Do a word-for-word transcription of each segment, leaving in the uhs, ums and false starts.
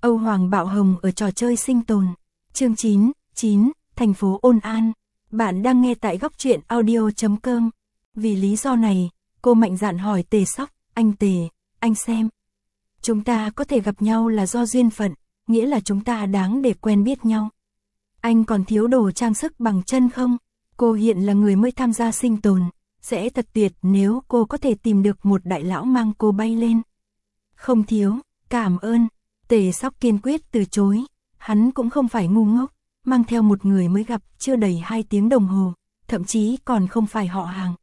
Âu Hoàng Bạo Hồng ở trò chơi sinh tồn. Chương chín, chín, thành phố Ôn An. Bạn đang nghe tại góc truyện audio chấm com. Vì lý do này, cô mạnh dạn hỏi Tề Sóc, anh Tề, anh xem. Chúng ta có thể gặp nhau là do duyên phận, nghĩa là chúng ta đáng để quen biết nhau. Anh còn thiếu đồ trang sức bằng chân không? Cô hiện là người mới tham gia sinh tồn, sẽ thật tuyệt nếu cô có thể tìm được một đại lão mang cô bay lên. Không thiếu, cảm ơn. Tề Sóc kiên quyết từ chối, hắn cũng không phải ngu ngốc, mang theo một người mới gặp chưa đầy hai tiếng đồng hồ, thậm chí còn không phải họ hàng.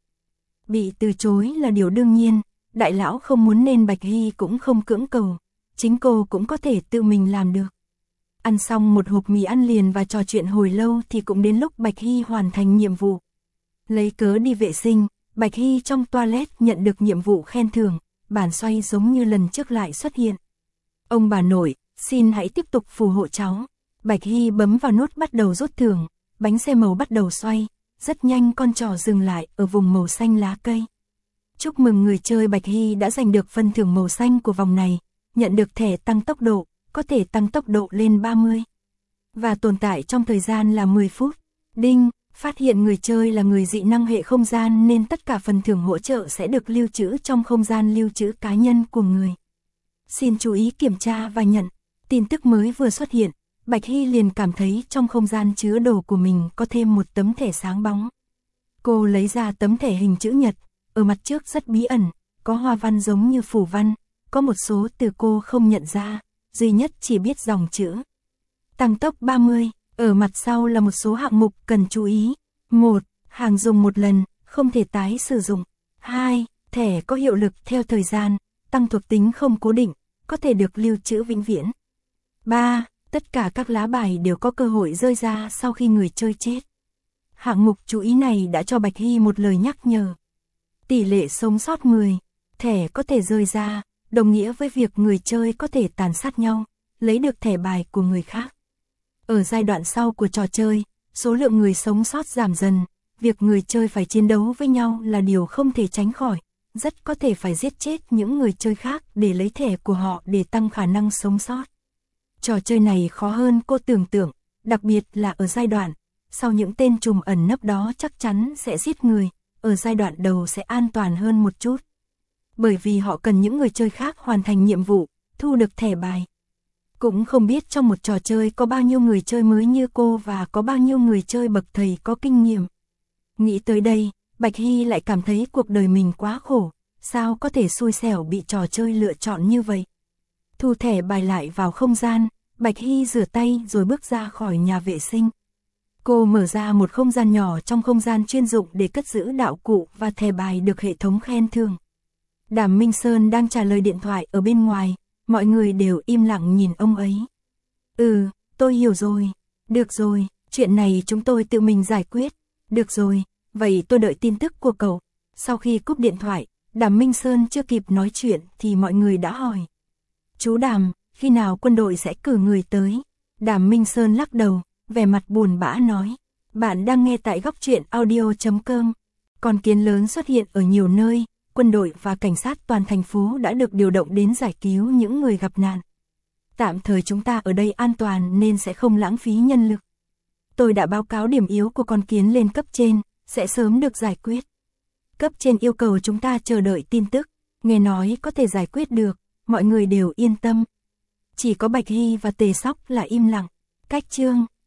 Bị từ chối là điều đương nhiên, đại lão không muốn nên Bạch Hy cũng không cưỡng cầu, chính cô cũng có thể tự mình làm được. Ăn xong một hộp mì ăn liền và trò chuyện hồi lâu thì cũng đến lúc Bạch Hy hoàn thành nhiệm vụ. Lấy cớ đi vệ sinh, Bạch Hy trong toilet nhận được nhiệm vụ khen thưởng, bàn xoay giống như lần trước lại xuất hiện. Ông bà nội, xin hãy tiếp tục phù hộ cháu. Bạch Hy bấm vào nút bắt đầu rút thưởng, bánh xe màu bắt đầu xoay, rất nhanh con trò dừng lại ở vùng màu xanh lá cây. Chúc mừng người chơi Bạch Hy đã giành được phần thưởng màu xanh của vòng này, nhận được thẻ tăng tốc độ, có thể tăng tốc độ lên ba mươi. Và tồn tại trong thời gian là mười phút. Đinh, phát hiện người chơi là người dị năng hệ không gian nên tất cả phần thưởng hỗ trợ sẽ được lưu trữ trong không gian lưu trữ cá nhân của người. Xin chú ý kiểm tra và nhận. Tin tức mới vừa xuất hiện, Bạch Hy liền cảm thấy trong không gian chứa đồ của mình có thêm một tấm thẻ sáng bóng. Cô lấy ra tấm thẻ hình chữ nhật, ở mặt trước rất bí ẩn, có hoa văn giống như phù văn, có một số từ cô không nhận ra, duy nhất chỉ biết dòng chữ. Tăng tốc ba mươi, ở mặt sau là một số hạng mục cần chú ý. một. Hàng dùng một lần, không thể tái sử dụng. hai. Thẻ có hiệu lực theo thời gian, tăng thuộc tính không cố định, có thể được lưu trữ vĩnh viễn. ba. Tất cả các lá bài đều có cơ hội rơi ra sau khi người chơi chết. Hạng mục chú ý này đã cho Bạch Hy một lời nhắc nhở. Tỷ lệ sống sót mười, thẻ có thể rơi ra, đồng nghĩa với việc người chơi có thể tàn sát nhau, lấy được thẻ bài của người khác. Ở giai đoạn sau của trò chơi, số lượng người sống sót giảm dần, việc người chơi phải chiến đấu với nhau là điều không thể tránh khỏi, rất có thể phải giết chết những người chơi khác để lấy thẻ của họ để tăng khả năng sống sót. Trò chơi này khó hơn cô tưởng tượng, đặc biệt là ở giai đoạn, sau những tên trùm ẩn nấp đó chắc chắn sẽ giết người, ở giai đoạn đầu sẽ an toàn hơn một chút. Bởi vì họ cần những người chơi khác hoàn thành nhiệm vụ, thu được thẻ bài. Cũng không biết trong một trò chơi có bao nhiêu người chơi mới như cô và có bao nhiêu người chơi bậc thầy có kinh nghiệm. Nghĩ tới đây, Bạch Hy lại cảm thấy cuộc đời mình quá khổ, sao có thể xui xẻo bị trò chơi lựa chọn như vậy. Thu thẻ bài lại vào không gian, Bạch Hy rửa tay rồi bước ra khỏi nhà vệ sinh. Cô mở ra một không gian nhỏ trong không gian chuyên dụng để cất giữ đạo cụ và thẻ bài được hệ thống khen thưởng. Đàm Minh Sơn đang trả lời điện thoại ở bên ngoài, mọi người đều im lặng nhìn ông ấy. Ừ, tôi hiểu rồi. Được rồi, chuyện này chúng tôi tự mình giải quyết. Được rồi, vậy tôi đợi tin tức của cậu. Sau khi cúp điện thoại, Đàm Minh Sơn chưa kịp nói chuyện thì mọi người đã hỏi. Chú Đàm, khi nào quân đội sẽ cử người tới? Đàm Minh Sơn lắc đầu, vẻ mặt buồn bã nói. Bạn đang nghe tại góc truyện audio chấm com. Con kiến lớn xuất hiện ở nhiều nơi, quân đội và cảnh sát toàn thành phố đã được điều động đến giải cứu những người gặp nạn. Tạm thời chúng ta ở đây an toàn nên sẽ không lãng phí nhân lực. Tôi đã báo cáo điểm yếu của con kiến lên cấp trên, sẽ sớm được giải quyết. Cấp trên yêu cầu chúng ta chờ đợi tin tức, nghe nói có thể giải quyết được, mọi người đều yên tâm. Chỉ có Bạch Hy và Tề Sóc là im lặng. Cách chương